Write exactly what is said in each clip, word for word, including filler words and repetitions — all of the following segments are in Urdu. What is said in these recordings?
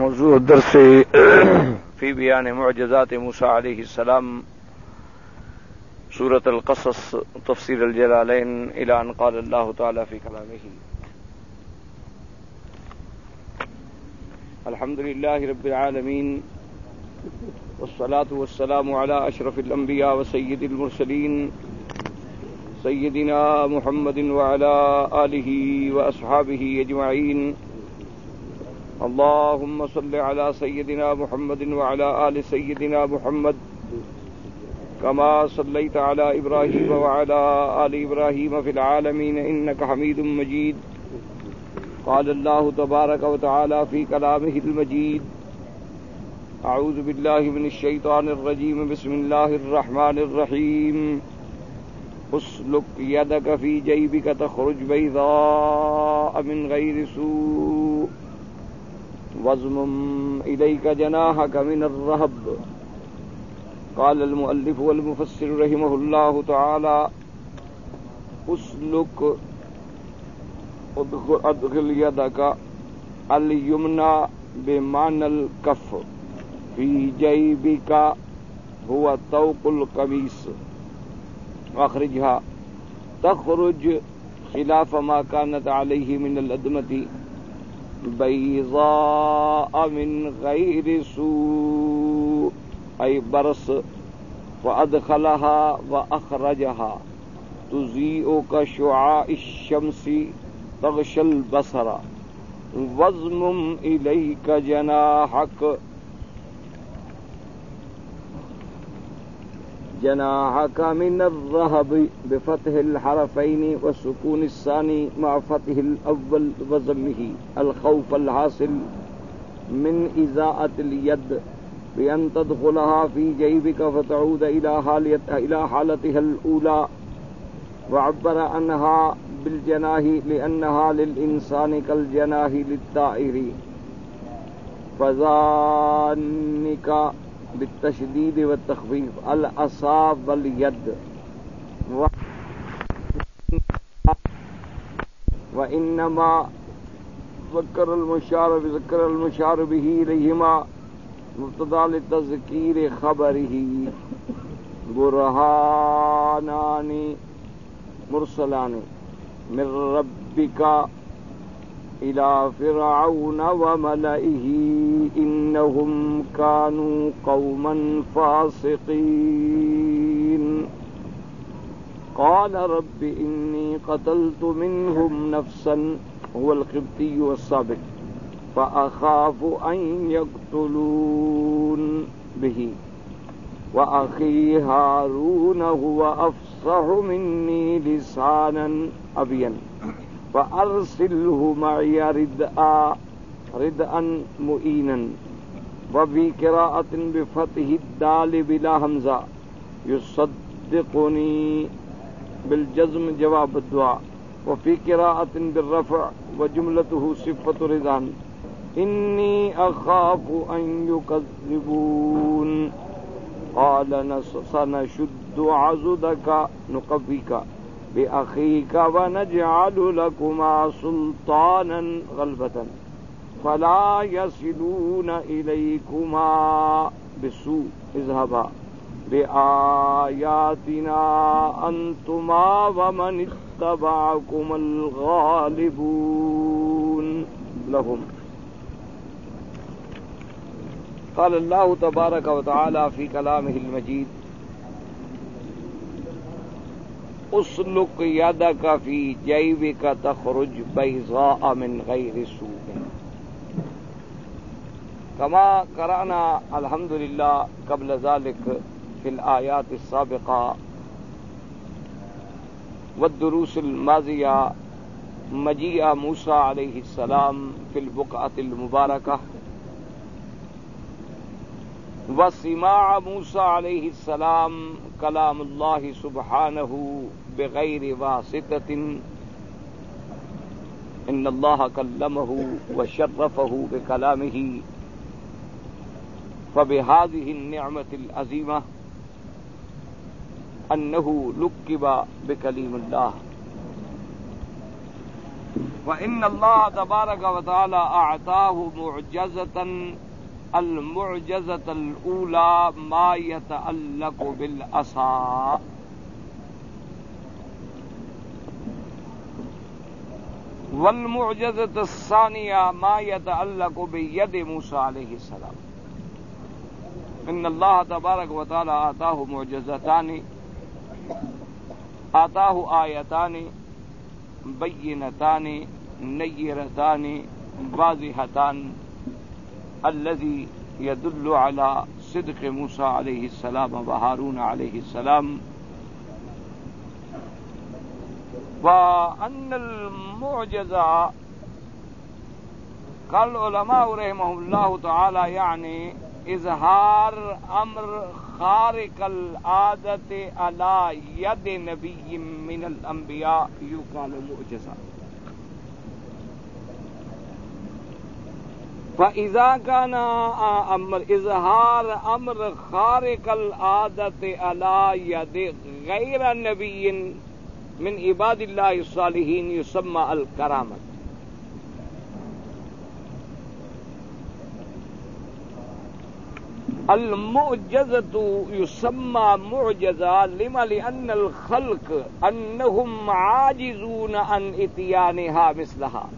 موضوع الدرس في بيان معجزات موسى عليه السلام سورة القصص تفسير الجلالين إلى أن قال الله تعالى في كلامه الحمد لله رب العالمين والصلاة والسلام على أشرف الأنبياء وسيد المرسلين سيدنا محمد وعلى آله وأصحابه أجمعين اللهم صل على سيدنا محمد وعلى آل سيدنا محمد كما صليت على إبراهيم وعلى آل إبراهيم في العالمين إنك حميد مجيد قال الله تبارك وتعالى في كلامه المجيد أعوذ بالله من الشيطان الرجيم بسم الله الرحمن الرحيم اسلك يدك في جيبك تخرج بيضاء من غير سوء واضمم إليك جناحك من الرهب قال المؤلف والمفسر رحمه الله تعالى اسلك ادخل يدك اليمنى بمعنى الكف في جيبك هو طوق القميص واخرجها تخرج خلاف ما كانت عليه من الأدمة بيضاء من غير سوء أي برص فأدخلها وأخرجها تضيء كشعاع الشمس تغشى البصر واضمم إليك جناحك جناحك من الرهب بفتح الحرفين وسكون الثاني مع فتح الأول وضمه الخوف الحاصل من إزاءة اليد بأن تدخلها في جيبك فتعود إلى حالتها الأولى وعبر عنها بالجناح لأنها للإنسان كالجناح للطائر فذلك بالتشديد والتخفيف الأصاب واليد وإنما ذكر المشار بذكر المشار به إليهما مبتدا لتذكير خبره برهانان مرسلان من ربك إلى فرعون وملئه إنهم كانوا قوما فاسقين قال رب إني قتلت منهم نفسا هو القبطي والسابق فأخاف أن يقتلون به وأخي هارون هو أفصح مني لسانا أبين فأرسله معي ردءا ردءا مؤينا وفي قراءة بفتح الدال بلا همزة يصدقني بالجزم جواب الدعاء وفي قراءة بالرفع وجملته صفة رضا إني أخاف أن يكذبون قال سنشد عضدك نقويك بأخيك ونجعل لكما سلطانا غلبة فلا يصلون إليكما بسوء اذهبا بآياتنا أنتما ومن اتبعكم الغالبون لهم قال الله تبارك وتعالى في كلامه المجيد اسلک یدک فی جیبک تخرج بیضاء من غیر سوء کما قرأنا الحمد للہ قبل ذلك في الآیات السابقہ والدروس الماضیہ مجیء موسیٰ علیہ السلام في البقعة المبارکہ وسماع موسیٰ علیہ السلام کلام اللہ سبحانہ بغیر واسطة ان اللہ کلمہ وشرفہ بکلامہ فبهذه النعمة العظیمہ انہ لقب بکلیم اللہ وإن الله تبارك وتعالى أعطاه معجزة المعجزة الأولى ما يتعلق بالعصا، والمعجزة الثانية ما يتعلق بيد موسى عليه السلام. إن الله تبارك وتعالى أعطاه معجزتان، أعطاه آيتان بينتان نيرتان واضحتان الذي يدل على صدق موسى عليه السلام وهارون عليه السلام، وأن المعجزة قال العلماء رحمهم الله تعالى يعني إظهار أمر خارق العادة على يد نبي من الأنبياء يقال معجزة. فإذا كان أمر إظهار أمر خارق العادة على يد غير نبي من عباد الله الصالحين يسمى الكرامة. المعجزة يسمى معجزة لما لأن الخلق أنهم عاجزون عن إتيانها مثلها،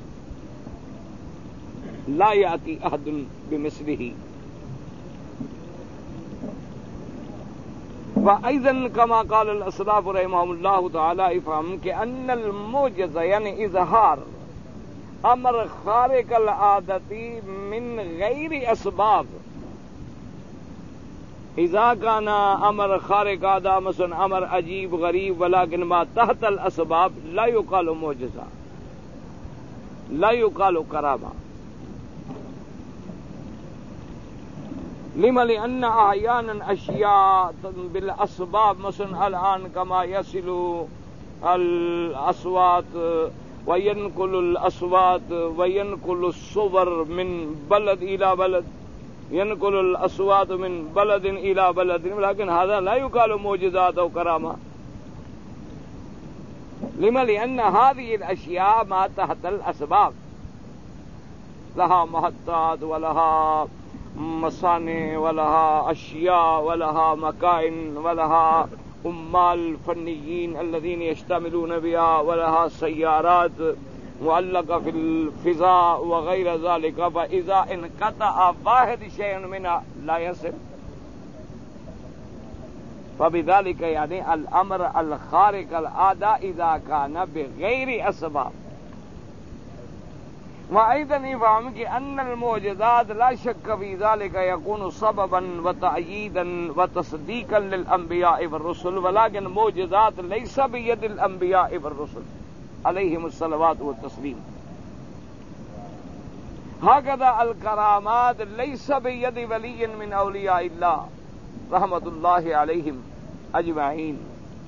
لا يأتي أحد بمثله. وأيضا كما قال الأسلاف رحمهم الله تعالى افهم كأن المعجزة يعني إظهار أمر خارق العادة من غير أسباب. إذا كان أمر خارق عادة مثلا أمر عجيب غريب ولكن ما تحت الأسباب لا يقال معجزة، لا يقال كرامة. لما لأن أحيانا أشياء بالأسباب مثلا الآن كما يصل الأصوات وينقل الأصوات وينقل الصور من بلد إلى بلد، ينقل الأصوات من بلد إلى بلد، لكن هذا لا يقال معجزات أو كرامة. لما لأن هذه الأشياء ما تحت الأسباب، لها محطات ولها مصانع ولها أشياء ولها مكائن ولها عمال فنيين الذين يشتملون بها ولها سيارات معلقة في الفضاء وغير ذلك. فإذا انقطع واحد شيء منها لا يصل. فبذلك يعني الأمر الخارق العادة إذا كان بغير أسباب. وأيضا يفهم أن المعجزات لا شك في ذلك يكون سببا وتأييدا وتصديقا للأنبياء والرسل، ولكن معجزات ليس بيد الأنبياء والرسل عليهم الصلوات والتسليم. هكذا الكرامات ليس بيد ولي من أولياء الله رحمة الله عليهم أجمعين.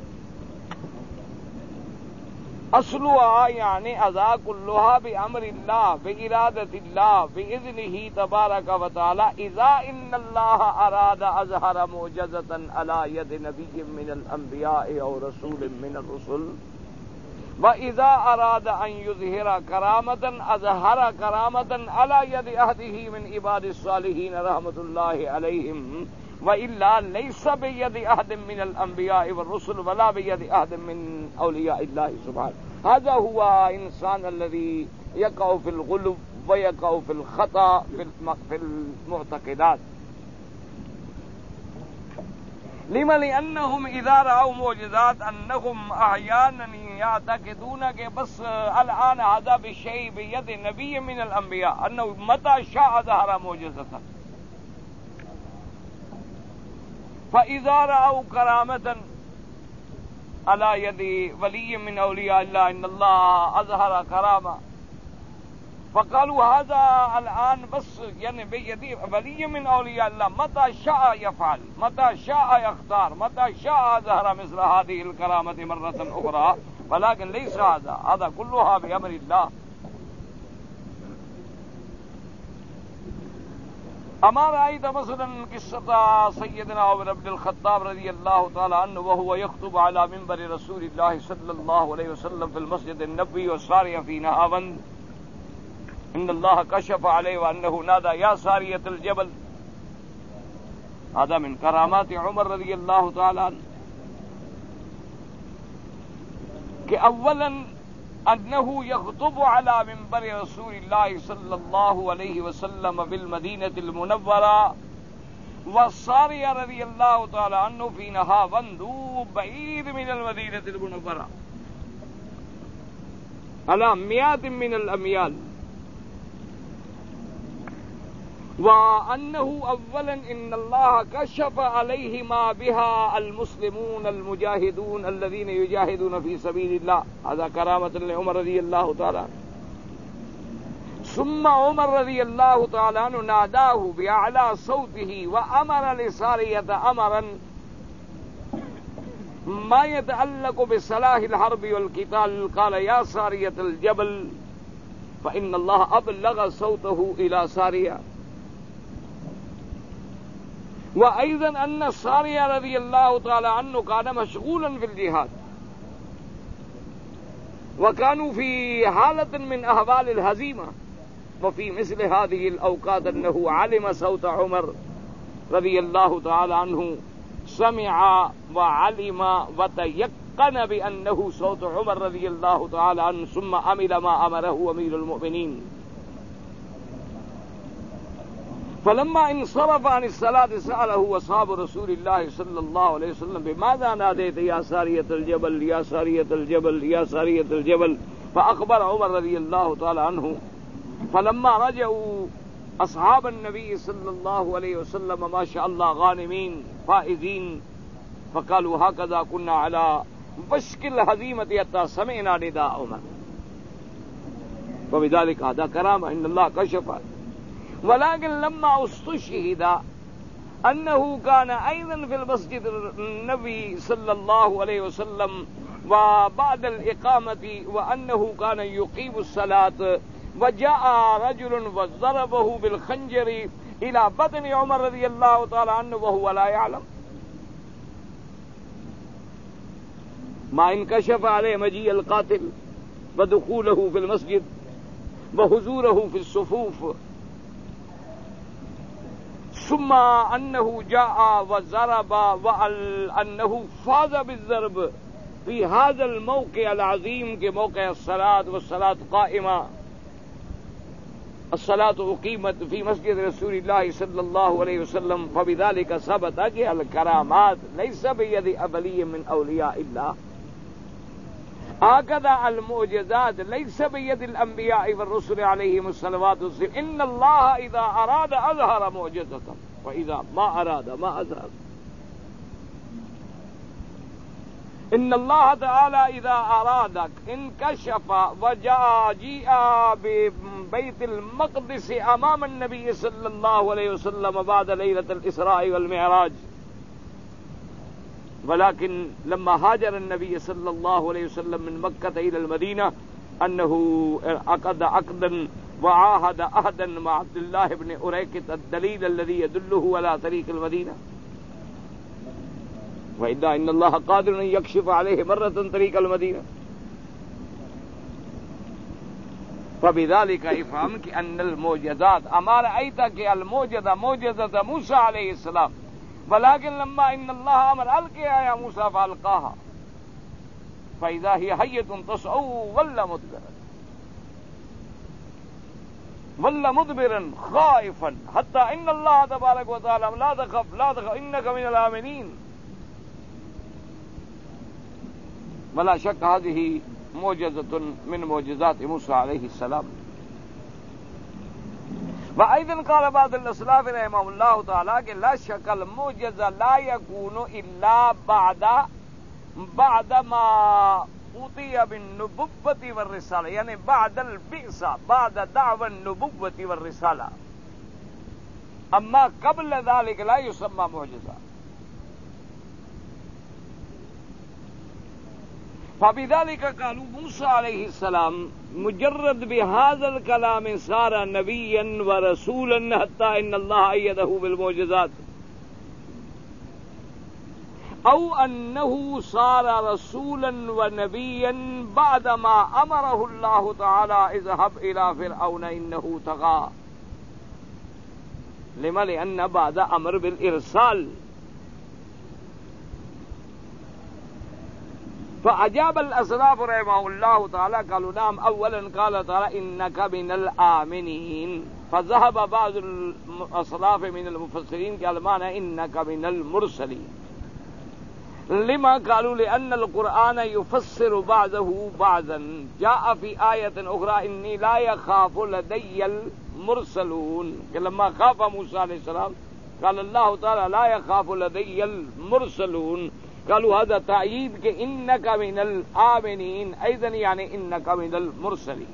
اصلها يعني اذا كلها بامر الله بإرادة الله بإذنه تبارك وتعالى. اذا ان الله اراد اظهر معجزة على يد نبي من الانبياء او رسول من الرسل، واذا اراد ان يظهر كرامة اظهر كرامة على يد احده من عباد الصالحين رحمة الله عليهم، وإلا ليس بيد أحد من الأنبياء والرسل ولا بيد أحد من أولياء الله سبحانه. هذا هو إنسان الذي يقع في الغلو ويقع في الخطأ في المعتقدات. لما لأنهم إذا رأوا معجزات أنهم أحيانا يعتقدون بس الآن هذا بشيء بيد نبي من الأنبياء أنه متى شاء ظهر معجزة. فإذا رأوا كرامة على يد ولي من أولياء الله إن الله أظهر كرامة، فقالوا هذا الآن بس يعني بيد ولي من أولياء الله متى شاء يفعل متى شاء يختار متى شاء ظهر مثل هذه الكرامة مرة أخرى، ولكن ليس هذا، هذا كلها بأمر الله. اما رأيت مثلا قصة سيدنا عمر بن الخطاب رضي الله تعالى عنه وهو يخطب على منبر رسول الله صلى الله عليه وسلم في المسجد النبوي والسارية في نهاوند ان الله كشف عليه وانه نادى يا سارية الجبل. هذا من کرامات عمر رضی اللہ تعالی عنہ کہ اولا انه يخطب على منبر رسول الله صلى الله عليه وسلم بالمدينة المنورة والسارية رضي الله تعالى عنه في نهاوند بعيد من المدينة المنورة على مئات من الأميال. وأنه أولا إن الله كشف عليه ما بها المسلمون المجاهدون الذين يجاهدون في سبيل الله. هذا كرامة لعمر رضي الله تعالى عنه. ثم عمر رضي الله تعالى عنه ناداه بأعلى صوته وأمر لسارية أمرا ما يتعلق بصلاح الحرب والقتال. قال يا سارية الجبل فإن الله أبلغ صوته إلى سارية. وأيضا أن السارية رضي الله تعالى عنه كان مشغولا في الجهاد وكانوا في حالة من أحوال الهزيمة. وفي مثل هذه الأوقات أنه علم صوت عمر رضي الله تعالى عنه سمع وعلم وتيقن بأنه صوت عمر رضي الله تعالى عنه ثم عمل ما أمره أمير المؤمنين. فلما انصرف عن الصلاة سأله أصحاب رسول الله صلى الله عليه وسلم بماذا ناديت يا سارية الجبل يا سارية الجبل يا سارية الجبل. فأخبر عمر رضي الله تعالى عنه. فلما رجعوا أصحاب النبي صلى الله عليه وسلم ما شاء الله غانمين فائزين فقالوا هكذا كنا على وشك الهزيمة حتى سمعنا نداء عمر. وبذلك هذا كرامة إن الله كشف. ولكن لما استشهد أنه كان أيضا في المسجد النبي صلى الله عليه وسلم وبعد الإقامة وأنه كان يقيم الصلاة وجاء رجل وضربه بالخنجر إلى بطن عمر رضي الله تعالى عنه وهو لا يعلم ما انكشف عليه مجيء القاتل ودخوله في المسجد وحضوره في الصفوف. ثم أنه جاء وضرب وأنه فاز بالضرب في هذا الموقع العظيم كموقع الصلاة والصلاة قائمة. الصلاة أقيمت في مسجد رسول الله صلى الله عليه وسلم. فبذلك ثبت أن الكرامات ليس بيد أولي من أولياء الله. هكذا المعجزات ليس بيد الأنبياء والرسل عليهم الصلوات والسلام. إن الله إذا أراد أظهر معجزة وإذا ما أراد ما أظهر. إن الله تعالى إذا أراد انكشف وجاء جيء ببيت المقدس أمام النبي صلى الله عليه وسلم بعد ليلة الإسراء والمعراج. ولكن لما هاجر النبي صلى الله عليه وسلم من مكة إلى المدينة أنه عقد عقدا وعاهد عهدا مع عبد الله بن أريكة الدليل الذي يدله على طريق المدينة. وإلا إن الله قادر أن يكشف عليه مرة طريق المدينة. فبذلك افهم أن المعجزات أما رأيت المعجزة معجزة موسى عليه السلام. ولكن لما إن الله أمر ألقها يا موسى فألقاها فإذا هي حية تسعى ولا مدبرا ولا مدبرا خائفا حتى إن الله تبارك وتعالى لا تخف لا تخف إنك من الآمنين. ولا شك هذه معجزة من معجزات موسى عليه السلام. وأيضا قال بعض الأسلاف رحمه الله تعالى کہ لا شك المعجزة لا يكون إلا بعد بعد ما أوتي بالنبوة والرسالة يعني بعد البعثة بعد دعوى النبوة والرسالة. أما قبل ذلك لا يسمى معجزة. فبذلك قالوا موسى عليه السلام مجرد بهذا الكلام صار نبيا ورسولا حتى ان الله أيده بالمعجزات، او انه صار رسولا ونبيا بعدما امره الله تعالى اذهب الى فرعون انه طغى. لما؟ لان بعد امر بالارسال. فأجاب الأسلاف رحمه الله تعالى قالوا نعم. أولا قال تعالى إنك من الآمنين، فذهب بعض الأسلاف من المفسرين قال معنى إنك من المرسلين. لما؟ قالوا لأن القرآن يفسر بعضه بعضا. جاء في آية أخرى إني لا يخاف لدي المرسلون، لما خاف موسى عليه السلام قال الله تعالى لا يخاف لدي المرسلون. قالوا هذا تأييد کہ انک من الآمنین، ايضا يعني انک من المرسلین.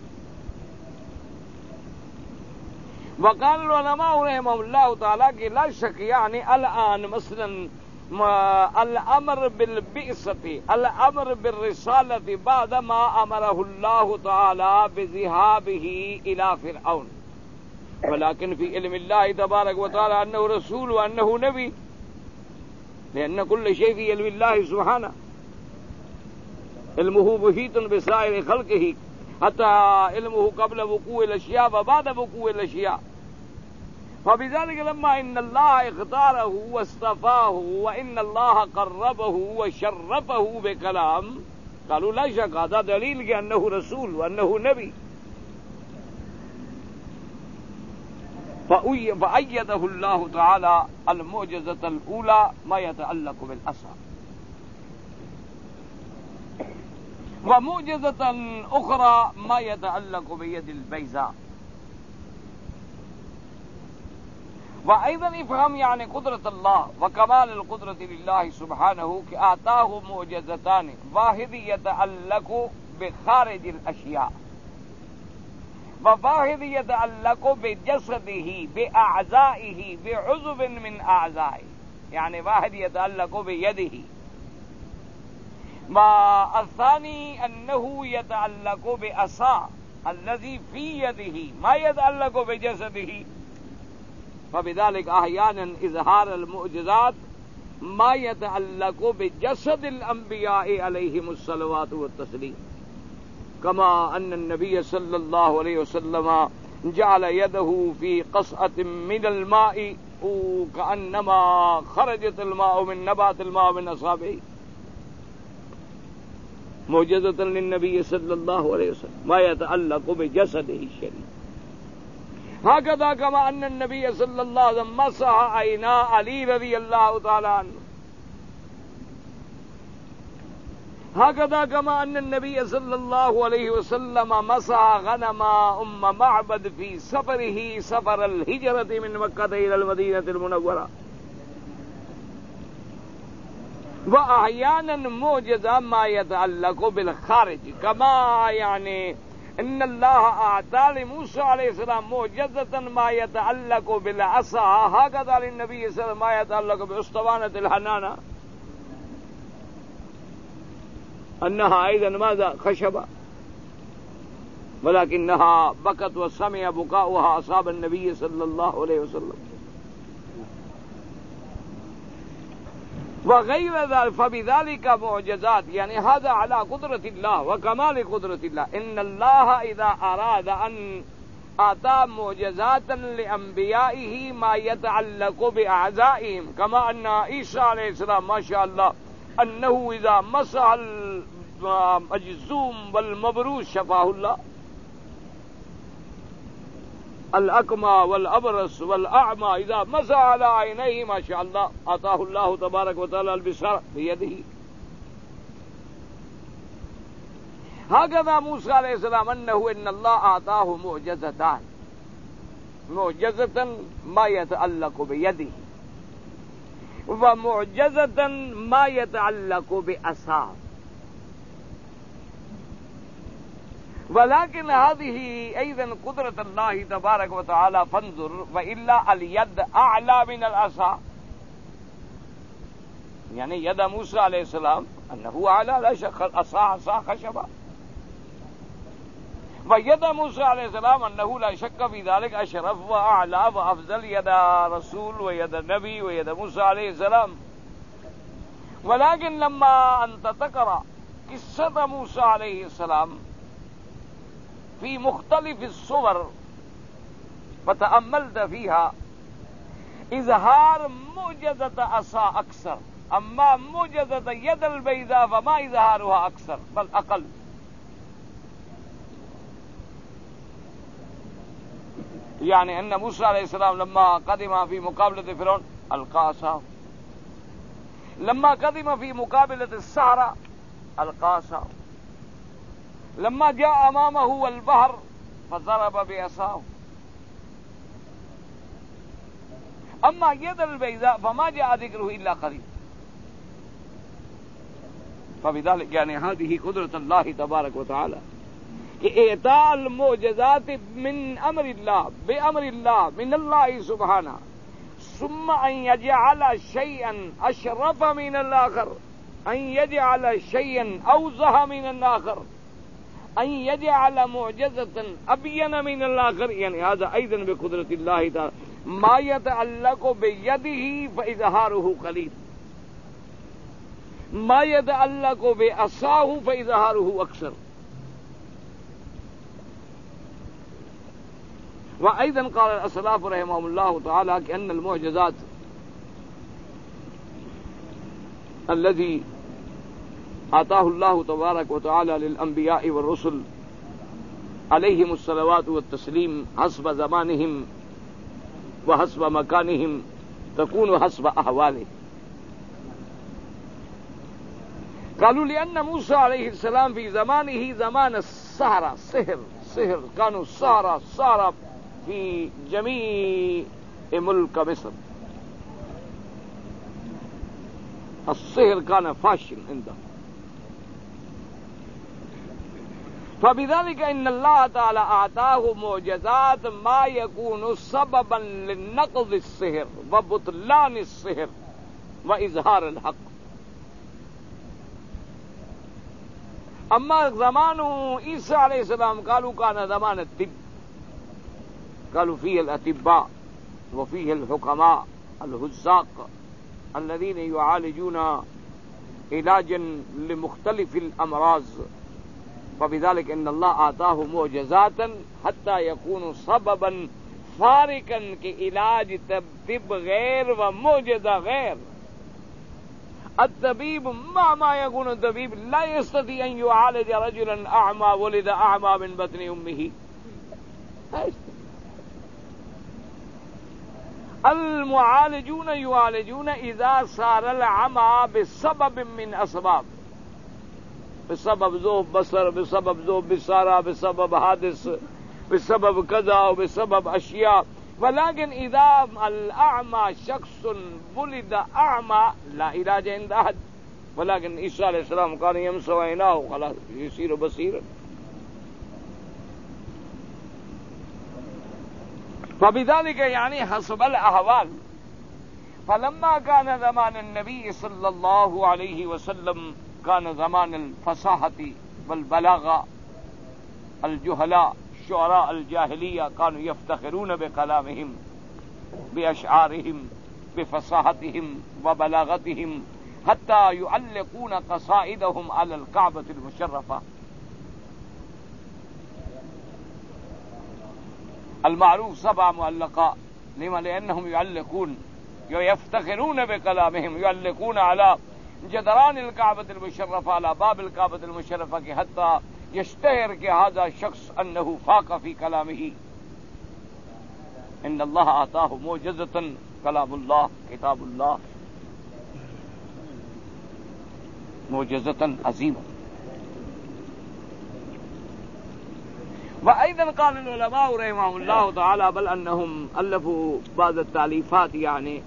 وقال العلماء رحمهم الله تعالى کہ لا شک يعني الآن مثلا الامر بالبعثة، الامر بالرسالة بعد ما امره الله تعالى بذهابه الى فرعون، ولكن في علم الله تبارك وتعالى انه رسول وانه نبي، لأن كل شيء في علم الله سبحانه، علمه محيط بسائر خلقه، حتى علمه قبل وقوع الأشياء وبعد وقوع الأشياء. فبذلك لما إن الله اختاره واصطفاه وإن الله قربه وشرفه بكلام، قالوا لا شك هذا دليل أنه رسول وأنه نبي. فأيده الله تعالى المعجزة الأولى ما يتعلق بالعصا، ومعجزة أخرى ما يتعلق بيد البيضاء. وأيضا افهم يعني قدرة الله وكمال القدرة لله سبحانه كآتاه معجزتان، واحد يتعلق بخارج الأشياء، وواحد يتعلق بجسده بأعضائه بعضو من أعضائه، يعني واحد يتعلق بيده، والثاني أنه يتعلق بعصا الذي في يده ما يتعلق بجسده. فبذلك أحيانا إظهار المعجزات ما يتعلق بجسد الأنبياء عليهم الصلوات والتسليم، كما أن النبي صلى الله عليه وسلم جعل يده في قصعة من الماء كأنما خرجت الماء من نبات الماء من أصابعه، معجزة للنبي صلى الله عليه وسلم ما يتعلق بجسده الشريف. هكذا كما أن النبي صلى الله عليه وسلم مسح عينا علي رضي الله تعالى عنه، هكذا كما أن النبي صلى الله عليه وسلم مسح غنم أم معبد في سفره سفر الهجرة من مكة إلى المدينة المنورة. وأحيانا معجزة ما يتعلق بالخارج، كما يعني إن الله أعطى لموسى عليه السلام معجزة ما يتعلق بالعصا، هكذا للنبي صلى الله عليه وسلم ما يتعلق بأسطوانة الحنانة، أنها أيضا ماذا؟ خشبة، ولكنها بكت وسمع بكاؤها أصحاب النبي صلى الله عليه وسلم وغير ذلك. فبذلك معجزات، يعني هذا على قدرة الله وكمال قدرة الله. إن الله إذا أراد أن آتى معجزات لأنبيائه ما يتعلق بأعدائهم، كما أن عيسى عليه السلام ما شاء الله أنه إذا مسح المجزوم والمبروس شفاه الله، الأكمى والأبرص والأعمى إذا مسح على عينيه ما شاء الله أعطاه الله تبارك وتعالى البصر بيده. هكذا موسى عليه السلام أنه إن الله أعطاه معجزتان، معجزة ما يتعلق بيده ومعجزة ما يتعلق بأصحاب. ولكن هذه أيضا قدرة الله تبارك وتعالى، فانظر وإلا اليد أعلى من العصا، يعني يد موسى عليه السلام انه اعلی لا شک عصا عصا خشبہ وید موسیٰ علیہ السلام انه لا شک فی ذلک اشرف و اعلی و افضل ید رسول و ید نبی و ید موسیٰ علیہ السلام ولكن لما انت تقرأ قصة موسیٰ علیہ السلام في مختلف الصور فتأملت فيها اظہار معجزة عصا اکثر اما معجزة ید البیضاء فما اظہارها اکثر بل اقل. يعني ان موسى عليه السلام لما قدم في مقابلة فرعون القى عصاه، لما قدم في مقابلة السحرة القى عصاه، لما جاء امامه البحر فضرب بعصاه. اما يد البيضاء فما جاء ذكره الا قريب. فبذلك يعني هذه قدرة الله تبارك وتعالى کہ اعطاء المعجزات من امر اللہ بامر اللہ من اللہ سبحانہ ثم ان يجعل شيئا اشرف من الاخر ان يجعل شيئا اوضح من الاخر ان يجعل معجزة ابين من الاخر، يعني هذا ايضا بقدرة الله تعالى. ما يتعلق بيده فاظهاره قليل، ما يتعلق بعصاه فاظهاره اكثر. وأيضا قال الأسلاف رحمهم الله تعالى كأن المعجزات الذي آتاه الله تبارك وتعالى للأنبياء والرسل عليهم الصلوات والتسليم حسب زمانهم وحسب مكانهم تكون حسب أحوالهم. قالوا لأن موسى عليه السلام في زمانه زمان السحرة سحر سحر كانوا السحرة سحرة في جميع ملك مصر، السحر كان فاشل عنده. فبذلك إن الله تعالى أعطاه معجزات ما يكون سببا لنقض السحر وبطلان السحر وإظهار الحق. أما زمان عيسى عليه السلام قالوا كان زمان الطب، قالوا فيه الأطباء وفيه الحكماء الهزاق الذين يعالجون علاجا لمختلف الأمراض. فبذلك إن الله آتاه معجزات حتى يكون سببا فارقا كعلاج طب غير ومعجزة غير. الطبيب مهما يكون الطبيب لا يستطيع أن يعالج رجلا أعمى ولد أعمى من بطن أمه. المعالجون يعالجون إذا صار العمى بسبب من أسباب، بسبب ذوب بصر، بسبب ذوب بصارة، بسبب حادث، بسبب كذا وبسبب أشياء. ولكن إذا الأعمى شخص ولد أعمى لا علاج عند أحد. ولكن عيسى عليه السلام كان يمسح عيناه خلاص يصير بصيرا. فبذلك يعني حسب الأحوال. فلما كان زمان النبي صلى الله عليه وسلم كان زمان الفصاحة والبلاغة. الجهلاء شعراء الجاهلية كانوا يفتخرون بكلامهم بأشعارهم بفصاحتهم وبلاغتهم حتى يعلقون قصائدهم على الكعبة المشرفة. المعروف سبع معلقات. لما؟ لأنهم يعلقون يفتخرون بكلامهم، يعلقون على جدران الكعبة المشرفة على باب الكعبة المشرفة حتى يشتهر كهذا الشخص أنه فاق في كلامه. إن الله آتاه معجزة كلام الله كتاب الله معجزة عظيمة. وأيضا قال العلماء رحمهم الله تعالى بل أنهم ألفوا بعض التأليفات يعني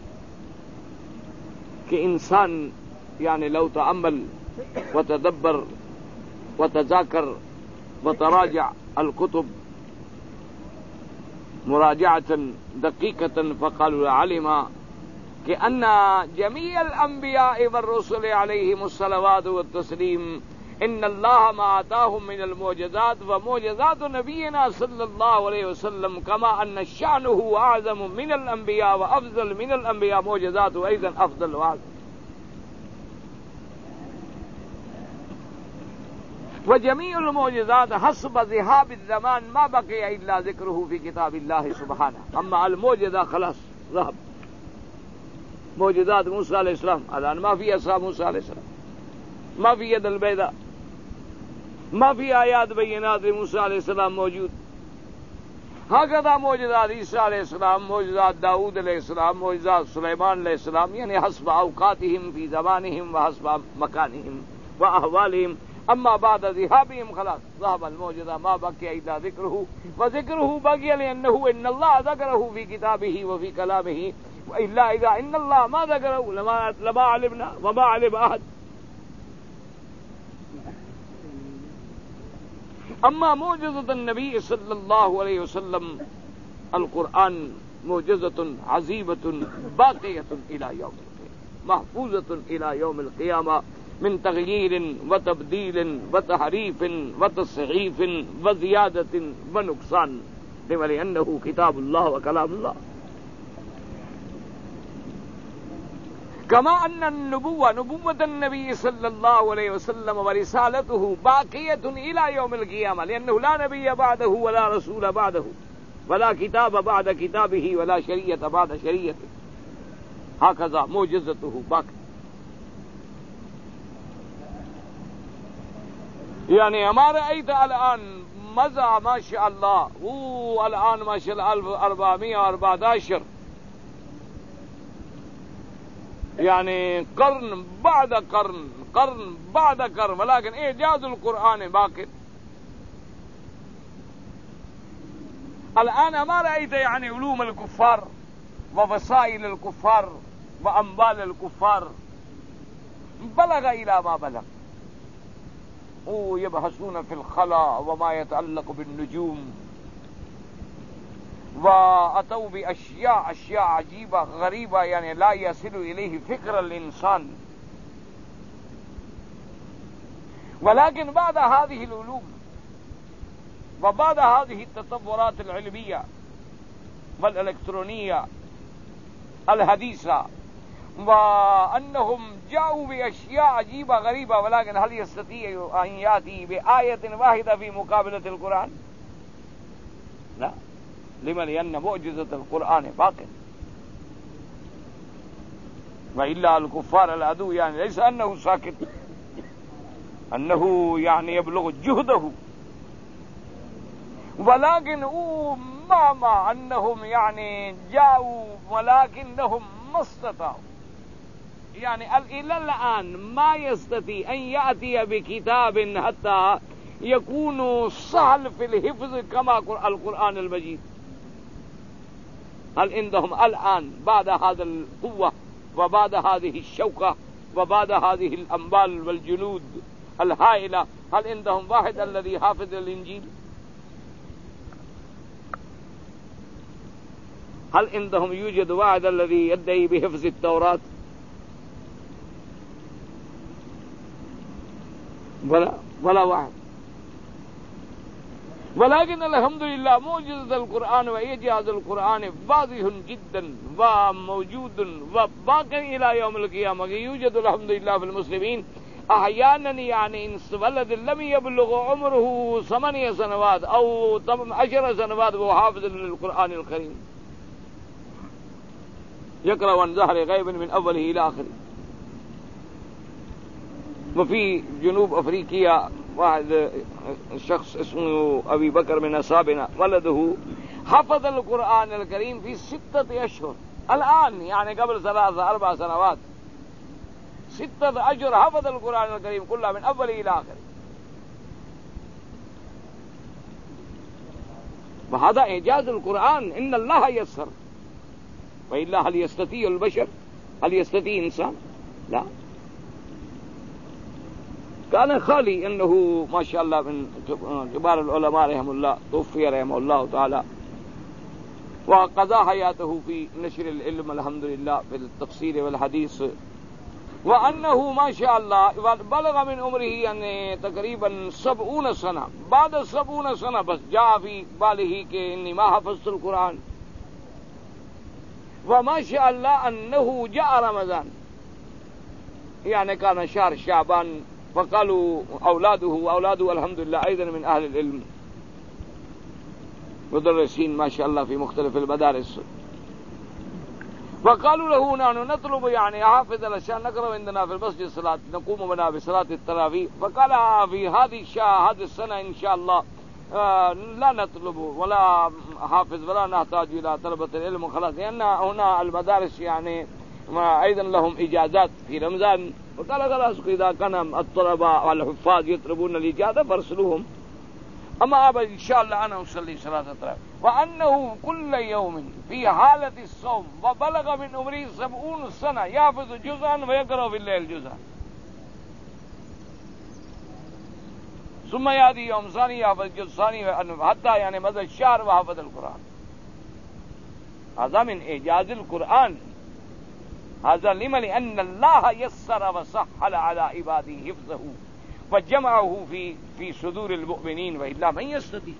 كإنسان يعني لو تأمل وتدبر وتذاكر وتراجع الكتب مراجعة دقيقة فقالوا علم کہ ان جمیع الانبیاء والرسل علیہم الصلوات والتسلیم ان اللہ ما آتاہم من المعجزات ومعجزات نبینا صلی اللہ علیہ وسلم کما ان شأنہ اعظم من الانبیاء وافضل من الانبیاء معجزات ایضا افضل واعظم. وجميع المعجزات حسب ذهاب الزمان ما بقي الا ذكره في كتاب الله سبحانه. اما المعجزة خلاص ذهب. معجزات موسى عليه السلام الان ما في اصحاب موسى عليه السلام، ما في يد البيضاء، ما في آيات بينات موسى عليه السلام موجود. هكذا معجزات عيسى عليه السلام، معجزات داود عليه السلام، معجزات سليمان عليه السلام، يعني حسب اوقاتهم في زمانهم وحسب مكانهم واحوالهم. اما بعد ذهابهم خلاص ذهب المعجزة ما بقي الا ذكره، وذكره بقي لانه ان الله ذكره في كتابه وفي كلامه، والا اذا ان الله ما ذكره لما لما علمنا وما علم احد. اما معجزة النبي صلى الله عليه وسلم القرآن معجزة عظيمة باقية الى يوم القيامة، محفوظة الى يوم القيامة من تغيير وتبديل وتحريف وتصحيف وزيادة ونقصان، لأنه كتاب الله وكلام الله. كما أن النبوة نبوة النبي صلى الله عليه وسلم ورسالته باقية إلى يوم القيامة، لأنه لا نبي بعده ولا رسول بعده ولا كتاب بعد كتابه ولا شريعة بعد شريعته. هكذا معجزته باقية. يعني ما رأيت الآن مزع ما شاء الله، اوه الآن ما شاء الله ألف وأربعمائة وأربعة عشر، يعني قرن بعد قرن قرن بعد قرن، ولكن إعجاز القرآن باقي. الآن ما رأيت يعني علوم الكفار ووسائل الكفار وأموال الكفار بلغ إلى ما بلغ. يبحثون في الخلاء وما يتعلق بالنجوم، وأتوا بأشياء أشياء عجيبة غريبة يعني لا يصل إليه فكر الإنسان. ولكن بعد هذه العلوم وبعد هذه التطورات العلمية والإلكترونية الحديثة، وأنهم جاءوا بأشياء عجيبة غريبة، ولكن هل يستطيع أن يأتي بآية واحدة في مقابلة القرآن؟ لا. لمن؟ لأن معجزة القرآن باقي. وإلا الكفار العدو يعني ليس أنه ساكت، أنه يعني يبلغ جهده، ولكن ما ما أنهم يعني جاءوا ولكنهم ما استطاعوا، يعني إلى الآن ما يستطيع أن يأتي بكتاب حتى يكون سهل في الحفظ كما القرآن المجيد. هل عندهم الآن بعد هذا القوة وبعد هذه الشوكة وبعد هذه الأموال والجنود الهائلة، هل عندهم واحد الذي حافظ الإنجيل؟ هل عندهم يوجد واحد الذي يدعي بحفظ التوراة؟ ولا ولا واحد. ولكن الحمد لله معجزة القرآن وإعجاز القرآن واضح جدا وموجود وباقي إلى يوم القيامة. يوجد الحمد لله في المسلمين أحيانا يعني ولد لم يبلغ عمره ثمانية سنوات أو عشر سنوات وهو حافظ للقرآن الكريم، يقرأ عن ظهر غيب من أوله إلى آخره. وفي جنوب أفريقيا واحد شخص اسمه أبي بكر من أصحابنا ولده حفظ القرآن الكريم في ستة أشهر الآن، يعني قبل ثلاثة أربع سنوات، ستة أشهر حفظ القرآن الكريم كله من أوله إلى آخره. وهذا إعجاز القرآن، إن الله يسر، وإلا هل يستطيع البشر؟ هل يستطيع إنسان؟ لا. كان خالي أنه ما شاء الله من كبار العلماء رحمه الله، توفي رحمه الله تعالى، وقضى حياته في نشر العلم الحمد لله في التفسير والحديث، وأنه ما شاء الله بلغ من عمره يعني تقريبا سبعون سنة، بعد سبعون سنة بس جاء في باله کہ إني ما حفظت القرآن، وما شاء الله أنه جاء رمضان يعني كان شهر شعبان، فقالوا أولاده وأولاده الحمد لله أيضا من أهل العلم مدرسين ما شاء الله في مختلف المدارس، فقالوا له نحن نطلب يعني حافظ الأشياء نقرأ عندنا في المسجد صلاة نقوم بنا بصلاة التراويح، فقال في هذه الشهر هذه السنة إن شاء الله آه لا نطلب ولا حافظ ولا نحتاج إلى طلبة العلم خلاص، لأن هنا المدارس يعني أيضا لهم إجازات في رمضان، وقال خلاص إذا كان الطلبة والحفاظ يطلبون الإجازة فارسلوهم، أما أبا إن شاء الله أنا أصلي صلاة التراويح. وأنه كل يوم في حالة الصوم وبلغ من عمره سبعون سنة يحفظ جزءا ويقرأ في الليل جزءا، ثم يأتي يوم ثاني يحفظ جزء ثاني حتى يعني مدى الشهر وحفظ القرآن. هذا من إعجاز القرآن، هذا لما لأن الله يسر وسهل على عباده حفظه وجمعه في في صدور المؤمنين، وإلا من يستطيع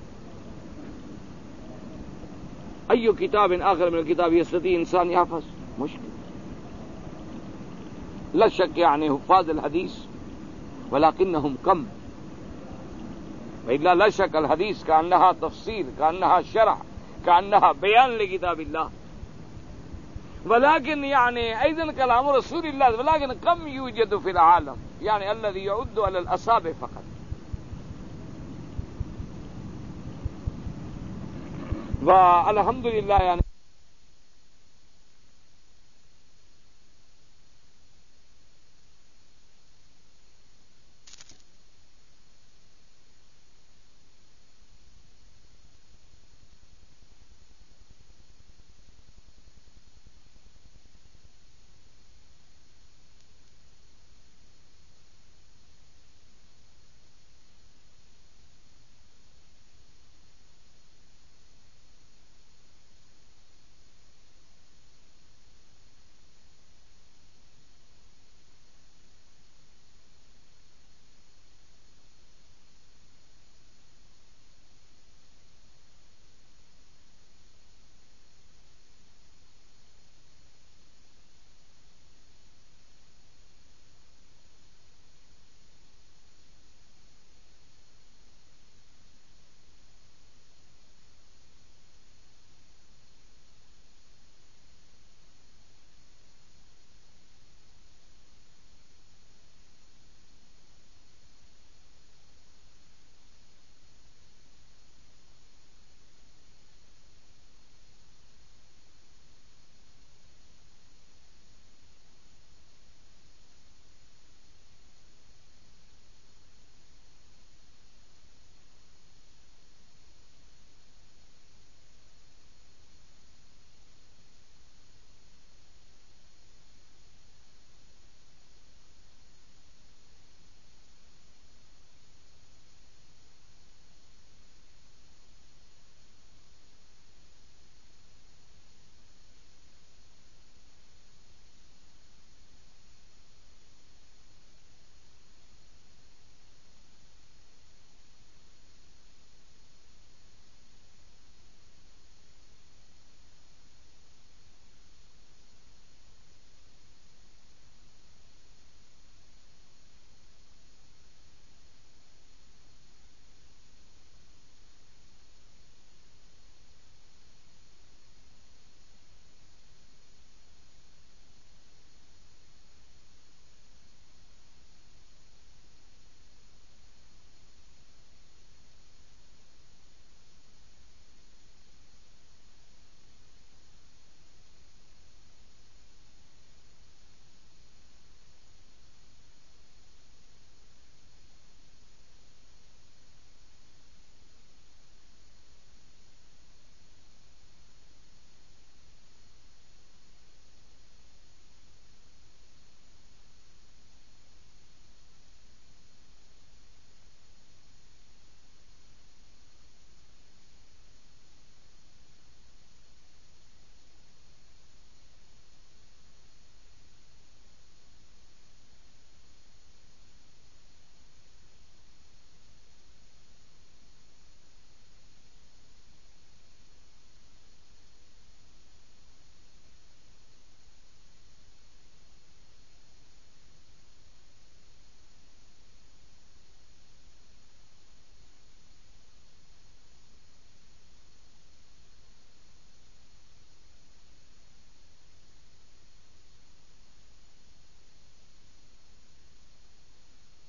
أي كتاب آخر من الكتاب يستطيع إنسان يحفظ؟ مشكلة. لا شك يعني حفاظ الحديث ولكنهم كم، وإلا لا شك الحديث كأنها تفسير كأنها شرح كأنها بيان لكتاب الله، ولكن يعني أيضا كلام رسول الله، ولكن كم يوجد في العالم يعني الذي يعد على الأصابع فقط. والحمد لله يعني